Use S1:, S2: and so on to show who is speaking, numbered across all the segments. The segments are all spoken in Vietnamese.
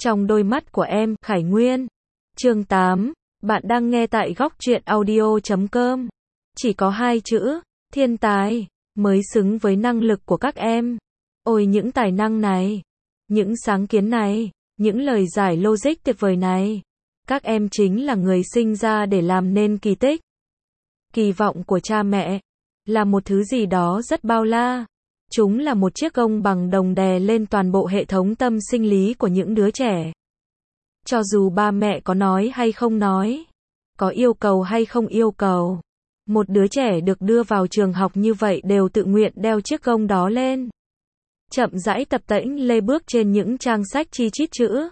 S1: Trong đôi mắt của em, Khải Nguyên. Chương 8. Bạn đang nghe tại góc truyện audio.com. Chỉ có 2 chữ, thiên tài, mới xứng với năng lực của các em. Ôi những tài năng này, những sáng kiến này, những lời giải logic tuyệt vời này. Các em chính là người sinh ra để làm nên kỳ tích. Kỳ vọng của cha mẹ là một thứ gì đó rất bao la. Chúng là một chiếc gông bằng đồng đè lên toàn bộ hệ thống tâm sinh lý của những đứa trẻ. Cho dù ba mẹ có nói hay không nói, có yêu cầu hay không yêu cầu, một đứa trẻ được đưa vào trường học như vậy đều tự nguyện đeo chiếc gông đó lên. Chậm rãi tập tễnh lê bước trên những trang sách chi chít chữ.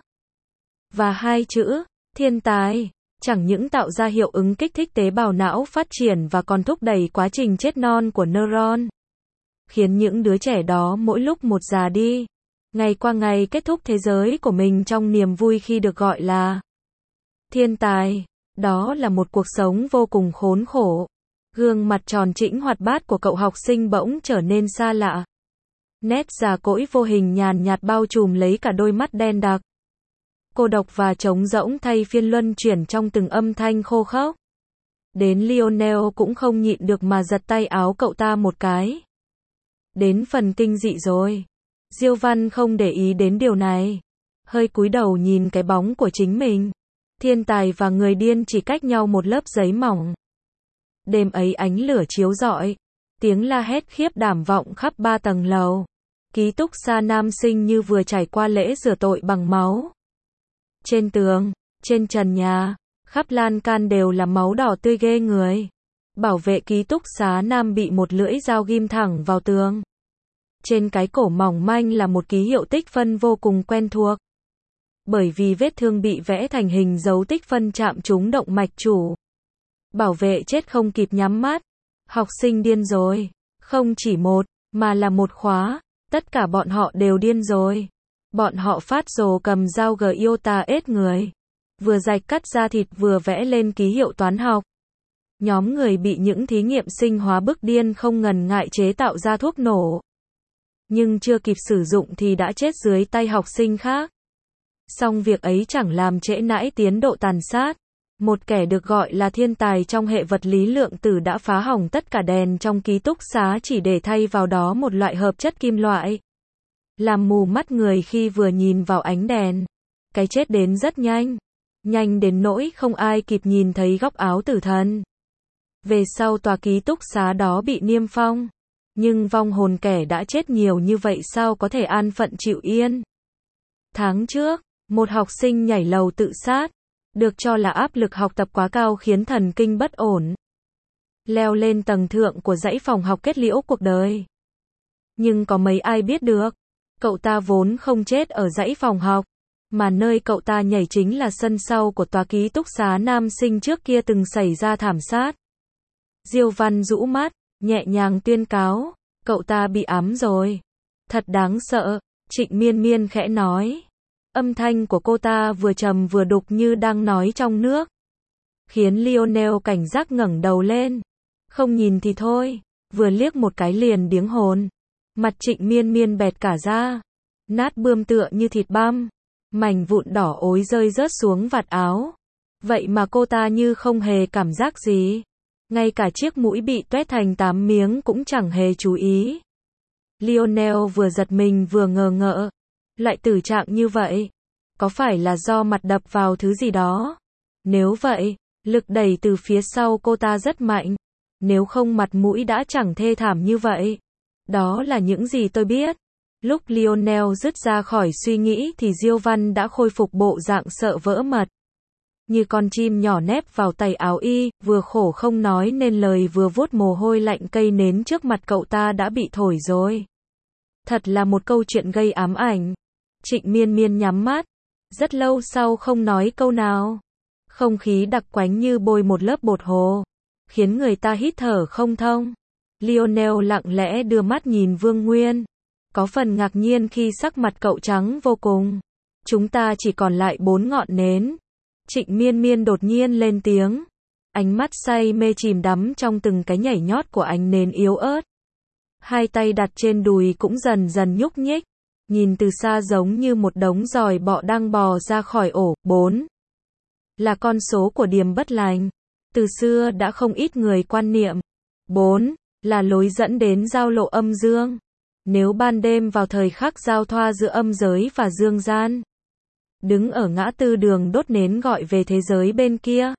S1: Và 2 chữ, thiên tài, chẳng những tạo ra hiệu ứng kích thích tế bào não phát triển và còn thúc đẩy quá trình chết non của neuron. Khiến những đứa trẻ đó mỗi lúc một già đi, ngày qua ngày kết thúc thế giới của mình trong niềm vui khi được gọi là thiên tài. Đó là một cuộc sống vô cùng khốn khổ. Gương mặt tròn trĩnh hoạt bát của cậu học sinh bỗng trở nên xa lạ. Nét già cỗi vô hình nhàn nhạt bao trùm lấy cả đôi mắt đen đặc. Cô độc và trống rỗng thay phiên luân chuyển trong từng âm thanh khô khốc. Đến Lionel cũng không nhịn được mà giật tay áo cậu ta một cái. Đến phần kinh dị rồi. Diêu Văn không để ý đến điều này. Hơi cúi đầu nhìn cái bóng của chính mình. Thiên tài và người điên chỉ cách nhau một lớp giấy mỏng. Đêm ấy ánh lửa chiếu rọi. Tiếng la hét khiếp đảm vọng khắp 3 tầng lầu. Ký túc xá nam sinh như vừa trải qua lễ rửa tội bằng máu. Trên tường, trên trần nhà, khắp lan can đều là máu đỏ tươi ghê người. Bảo vệ ký túc xá nam bị một lưỡi dao ghim thẳng vào tường. Trên cái cổ mỏng manh là một ký hiệu tích phân vô cùng quen thuộc. Bởi vì vết thương bị vẽ thành hình dấu tích phân chạm trúng động mạch chủ. Bảo vệ chết không kịp nhắm mắt. Học sinh điên rồi. Không chỉ một, mà là một khóa. Tất cả bọn họ đều điên rồi. Bọn họ phát rồ cầm dao iota ết người. Vừa rạch cắt da thịt vừa vẽ lên ký hiệu toán học. Nhóm người bị những thí nghiệm sinh hóa bức điên không ngần ngại chế tạo ra thuốc nổ. Nhưng chưa kịp sử dụng thì đã chết dưới tay học sinh khác. Song việc ấy chẳng làm trễ nải tiến độ tàn sát. Một kẻ được gọi là thiên tài trong hệ vật lý lượng tử đã phá hỏng tất cả đèn trong ký túc xá chỉ để thay vào đó một loại hợp chất kim loại. Làm mù mắt người khi vừa nhìn vào ánh đèn. Cái chết đến rất nhanh. Nhanh đến nỗi không ai kịp nhìn thấy góc áo tử thần. Về sau tòa ký túc xá đó bị niêm phong. Nhưng vong hồn kẻ đã chết nhiều như vậy sao có thể an phận chịu yên. Tháng trước, một học sinh nhảy lầu tự sát. Được cho là áp lực học tập quá cao khiến thần kinh bất ổn. Leo lên tầng thượng của dãy phòng học kết liễu cuộc đời. Nhưng có mấy ai biết được. Cậu ta vốn không chết ở dãy phòng học. Mà nơi cậu ta nhảy chính là sân sau của tòa ký túc xá nam sinh trước kia từng xảy ra thảm sát. Diêu Văn rũ mắt, nhẹ nhàng tuyên cáo, cậu ta bị ám rồi. Thật đáng sợ, Trịnh Miên Miên khẽ nói. Âm thanh của cô ta vừa trầm vừa đục như đang nói trong nước. Khiến Lionel cảnh giác ngẩng đầu lên. Không nhìn thì thôi, vừa liếc một cái liền điếng hồn. Mặt Trịnh Miên Miên bẹt cả ra. Nát bươm tựa như thịt băm. Mảnh vụn đỏ ối rơi rớt xuống vạt áo. Vậy mà cô ta như không hề cảm giác gì. Ngay cả chiếc mũi bị toét thành 8 miếng cũng chẳng hề chú ý. Lionel vừa giật mình vừa ngờ ngợ. Loại tử trạng như vậy, có phải là do mặt đập vào thứ gì đó? Nếu vậy, lực đẩy từ phía sau cô ta rất mạnh. Nếu không mặt mũi đã chẳng thê thảm như vậy. Đó là những gì tôi biết. Lúc Lionel dứt ra khỏi suy nghĩ thì Diêu Văn đã khôi phục bộ dạng sợ vỡ mật. Như con chim nhỏ nép vào tay áo y, vừa khổ không nói nên lời vừa vuốt mồ hôi lạnh cây nến trước mặt cậu ta đã bị thổi rồi. Thật là một câu chuyện gây ám ảnh. Trịnh Miên Miên nhắm mắt. Rất lâu sau không nói câu nào. Không khí đặc quánh như bôi một lớp bột hồ. Khiến người ta hít thở không thông. Lionel lặng lẽ đưa mắt nhìn Vương Nguyên. Có phần ngạc nhiên khi sắc mặt cậu trắng vô cùng. Chúng ta chỉ còn lại 4 ngọn nến. Trịnh Miên Miên đột nhiên lên tiếng. Ánh mắt say mê chìm đắm trong từng cái nhảy nhót của ánh nến yếu ớt. Hai tay đặt trên đùi cũng dần dần nhúc nhích. nhìn từ xa giống như một đống giòi bọ đang bò ra khỏi ổ. 4 là con số của điềm bất lành. Từ xưa đã không ít người quan niệm 4 là lối dẫn đến giao lộ âm dương. Nếu ban đêm vào thời khắc giao thoa giữa âm giới và dương gian, đứng ở ngã tư đường đốt nến gọi về thế giới bên kia,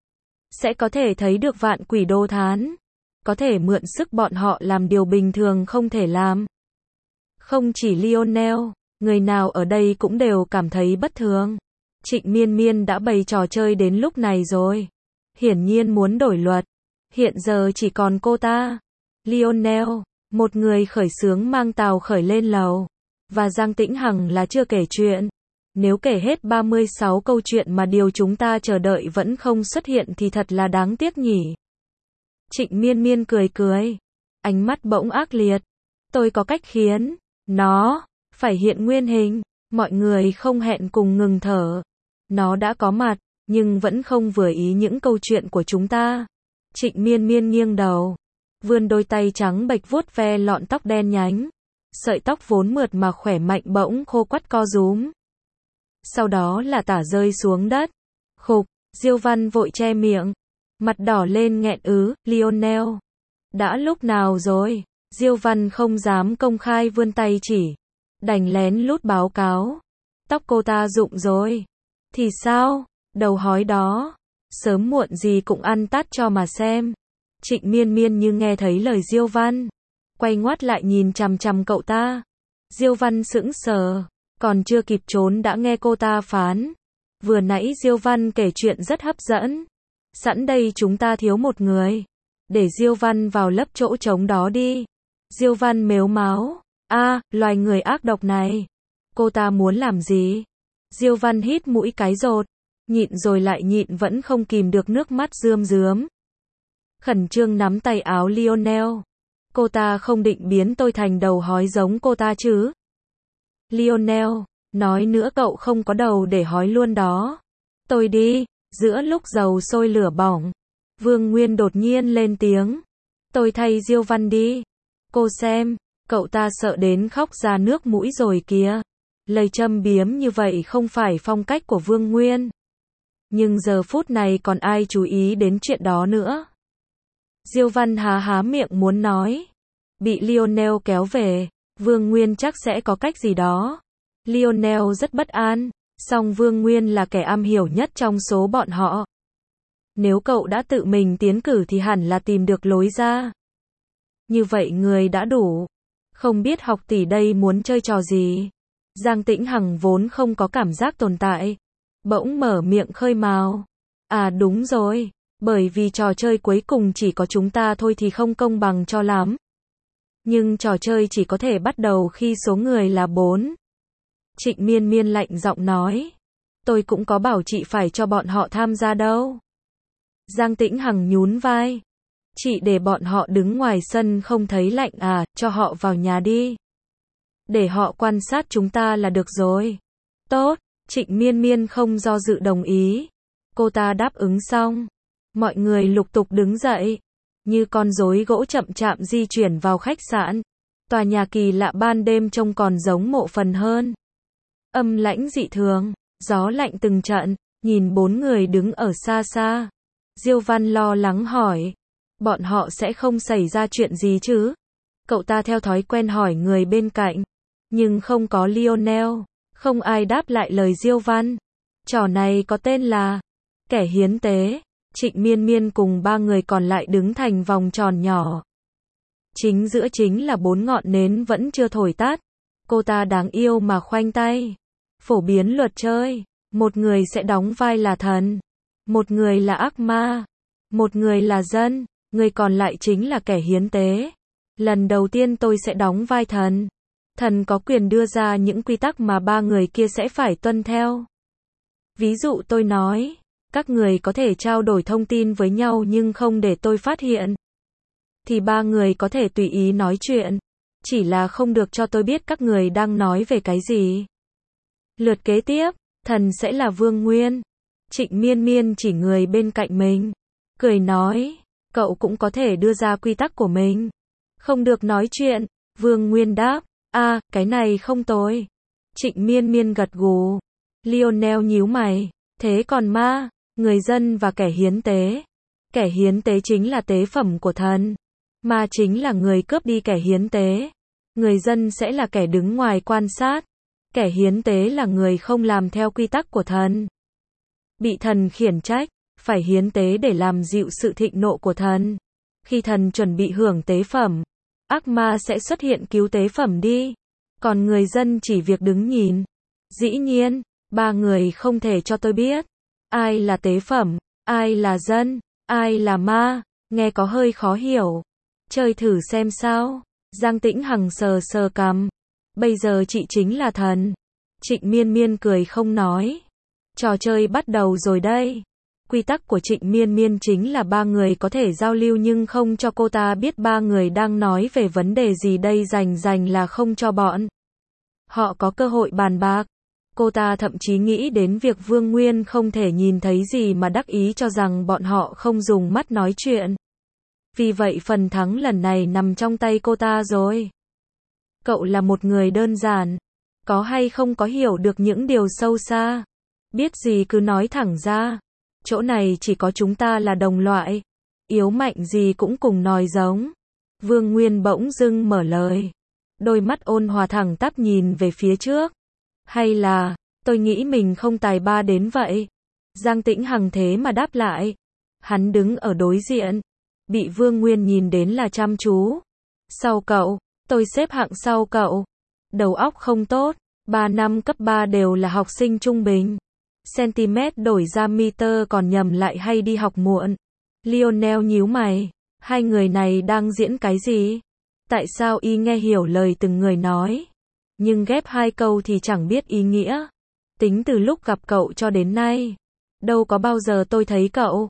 S1: sẽ có thể thấy được vạn quỷ đô thán, có thể mượn sức bọn họ làm điều bình thường không thể làm. Không chỉ Lionel, người nào ở đây cũng đều cảm thấy bất thường. Trịnh Miên Miên đã bày trò chơi đến lúc này rồi. Hiển nhiên muốn đổi luật. Hiện giờ chỉ còn cô ta, Lionel, một người khởi xướng mang Tào Khởi lên lầu. Và Giang Tĩnh Hằng là chưa kể chuyện. Nếu kể hết 36 câu chuyện mà điều chúng ta chờ đợi vẫn không xuất hiện thì thật là đáng tiếc nhỉ. Trịnh Miên Miên cười cười. Ánh mắt bỗng ác liệt. Tôi có cách khiến nó phải hiện nguyên hình. Mọi người không hẹn cùng ngừng thở. Nó đã có mặt, nhưng vẫn không vừa ý những câu chuyện của chúng ta. Trịnh Miên Miên nghiêng đầu, vươn đôi tay trắng bệch vuốt ve lọn tóc đen nhánh. Sợi tóc vốn mượt mà khỏe mạnh bỗng khô quắt co rúm. Sau đó là tả rơi xuống đất. Khục, Diêu Văn vội che miệng. Mặt đỏ lên nghẹn Lionel. Đã lúc nào rồi? Diêu Văn không dám công khai vươn tay chỉ. Đành lén lút báo cáo. Tóc cô ta rụng rồi. Thì sao? Đầu hói đó. Sớm muộn gì cũng ăn tát cho mà xem. Trịnh Miên Miên như nghe thấy lời Diêu Văn. Quay ngoắt lại nhìn chằm chằm cậu ta. Diêu Văn sững sờ. Còn chưa kịp trốn đã nghe cô ta phán. Vừa nãy Diêu Văn kể chuyện rất hấp dẫn. Sẵn đây chúng ta thiếu một người. Để Diêu Văn vào lấp chỗ trống đó đi. Diêu Văn mếu máo. Loài người ác độc này. Cô ta muốn làm gì? Diêu Văn hít mũi cái rột. Nhịn rồi lại nhịn vẫn không kìm được nước mắt rơm rớm. Khẩn trương nắm tay áo Lionel. Cô ta không định biến tôi thành đầu hói giống cô ta chứ? Lionel, nói nữa cậu không có đầu để hói luôn đó. Tôi đi. Giữa lúc dầu sôi lửa bỏng, Vương Nguyên đột nhiên lên tiếng. Tôi thay Diêu Văn đi. Cô xem, cậu ta sợ đến khóc ra nước mũi rồi kìa. Lời châm biếm như vậy không phải phong cách của Vương Nguyên. Nhưng giờ phút này còn ai chú ý đến chuyện đó nữa. Diêu Văn há miệng muốn nói. Bị Lionel kéo về, Vương Nguyên chắc sẽ có cách gì đó. Lionel rất bất an, song Vương Nguyên là kẻ am hiểu nhất trong số bọn họ. Nếu cậu đã tự mình tiến cử thì hẳn là tìm được lối ra. Như vậy người đã đủ. Không biết học tỷ đây muốn chơi trò gì. Giang Tĩnh Hằng vốn không có cảm giác tồn tại. Bỗng mở miệng khơi mào. Đúng rồi. Bởi vì trò chơi cuối cùng chỉ có chúng ta thôi thì không công bằng cho lắm. Nhưng trò chơi chỉ có thể bắt đầu khi số người là 4. Trịnh Miên Miên lạnh giọng nói. Tôi cũng có bảo chị phải cho bọn họ tham gia đâu. Giang Tĩnh Hằng nhún vai. Chị để bọn họ đứng ngoài sân không thấy lạnh cho họ vào nhà đi. Để họ quan sát chúng ta là được rồi. Tốt, Trịnh Miên Miên không do dự đồng ý. Cô ta đáp ứng xong. Mọi người lục tục đứng dậy. Như con rối gỗ chậm chạp di chuyển vào khách sạn. Tòa nhà kỳ lạ ban đêm trông còn giống mộ phần hơn. Âm lãnh dị thường, gió lạnh từng trận, nhìn 4 người đứng ở xa xa. Diêu Văn lo lắng hỏi. Bọn họ sẽ không xảy ra chuyện gì chứ? Cậu ta theo thói quen hỏi người bên cạnh. Nhưng không có Lionel. Không ai đáp lại lời Diêu Văn. Trò này có tên là kẻ hiến tế. Trịnh Miên Miên cùng 3 người còn lại đứng thành vòng tròn nhỏ. Chính giữa chính là 4 ngọn nến vẫn chưa thổi tắt. Cô ta đáng yêu mà khoanh tay. Phổ biến luật chơi. Một người sẽ đóng vai là thần. Một người là ác ma. Một người là dân. Người còn lại chính là kẻ hiến tế. Lần đầu tiên tôi sẽ đóng vai thần. Thần có quyền đưa ra những quy tắc mà 3 người kia sẽ phải tuân theo. Ví dụ tôi nói, các người có thể trao đổi thông tin với nhau nhưng không để tôi phát hiện. Thì 3 người có thể tùy ý nói chuyện. Chỉ là không được cho tôi biết các người đang nói về cái gì. Lượt kế tiếp, thần sẽ là Vương Nguyên. Trịnh Miên Miên chỉ người bên cạnh mình. Cười nói, cậu cũng có thể đưa ra quy tắc của mình. Không được nói chuyện. Vương Nguyên đáp, Cái này không tồi. Trịnh Miên Miên gật gù. Lionel nhíu mày. Thế còn ma, người dân và kẻ hiến tế. Kẻ hiến tế chính là tế phẩm của thần. Ma chính là người cướp đi kẻ hiến tế. Người dân sẽ là kẻ đứng ngoài quan sát. Kẻ hiến tế là người không làm theo quy tắc của thần. Bị thần khiển trách, phải hiến tế để làm dịu sự thịnh nộ của thần. Khi thần chuẩn bị hưởng tế phẩm, ác ma sẽ xuất hiện cứu tế phẩm đi. Còn người dân chỉ việc đứng nhìn. Dĩ nhiên, ba người không thể cho tôi biết. Ai là tế phẩm, ai là dân, ai là ma, nghe có hơi khó hiểu. Chơi thử xem sao. Giang Tĩnh Hằng sờ sờ cằm. Bây giờ chị chính là thần. Trịnh Miên Miên cười không nói. Trò chơi bắt đầu rồi đây. Quy tắc của Trịnh Miên Miên chính là ba người có thể giao lưu nhưng không cho cô ta biết ba người đang nói về vấn đề gì đây, rành là không cho bọn họ có cơ hội bàn bạc. Cô ta thậm chí nghĩ đến việc Vương Nguyên không thể nhìn thấy gì mà đắc ý cho rằng bọn họ không dùng mắt nói chuyện. Vì vậy phần thắng lần này nằm trong tay cô ta rồi. Cậu là một người đơn giản. Có hay không có hiểu được những điều sâu xa. Biết gì cứ nói thẳng ra. Chỗ này chỉ có chúng ta là đồng loại. Yếu mạnh gì cũng cùng nòi giống. Vương Nguyên bỗng dưng mở lời. Đôi mắt ôn hòa thẳng tắp nhìn về phía trước. Hay là, tôi nghĩ mình không tài ba đến vậy. Giang Tĩnh Hằng thế mà đáp lại. Hắn đứng ở đối diện. Bị Vương Nguyên nhìn đến là chăm chú. Sau cậu, tôi xếp hạng sau cậu. Đầu óc không tốt. 3 năm cấp 3 đều là học sinh trung bình. cm đổi ra meter còn nhầm lại hay đi học muộn. Lionel nhíu mày. Hai người này đang diễn cái gì? Tại sao y nghe hiểu lời từng người nói? Nhưng ghép hai câu thì chẳng biết ý nghĩa. Tính từ lúc gặp cậu cho đến nay. Đâu có bao giờ tôi thấy cậu.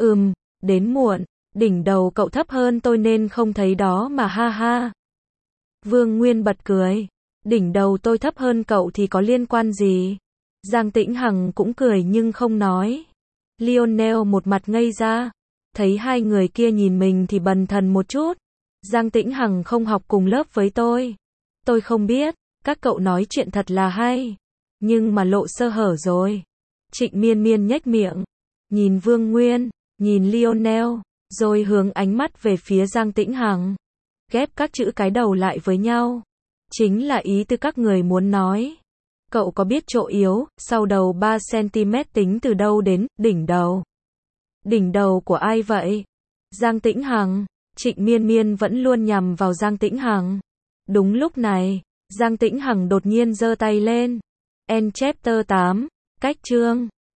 S1: Đến muộn. Đỉnh đầu cậu thấp hơn tôi nên không thấy đó mà ha ha. Vương Nguyên bật cười. Đỉnh đầu tôi thấp hơn cậu thì có liên quan gì? Giang Tĩnh Hằng cũng cười nhưng không nói. Lionel một mặt ngây ra. Thấy hai người kia nhìn mình thì bần thần một chút. Giang Tĩnh Hằng không học cùng lớp với tôi. Tôi không biết. Các cậu nói chuyện thật là hay. Nhưng mà lộ sơ hở rồi. Trịnh Miên Miên nhếch miệng. Nhìn Vương Nguyên. Nhìn Lionel. Rồi hướng ánh mắt về phía Giang Tĩnh Hằng. Ghép các chữ cái đầu lại với nhau. Chính là ý tư các người muốn nói. Cậu có biết chỗ yếu, sau đầu 3 cm tính từ đâu đến, đỉnh đầu. Đỉnh đầu của ai vậy? Giang Tĩnh Hằng. Trịnh Miên Miên vẫn luôn nhằm vào Giang Tĩnh Hằng. Đúng lúc này, Giang Tĩnh Hằng đột nhiên giơ tay lên. End chapter 8, cách chương.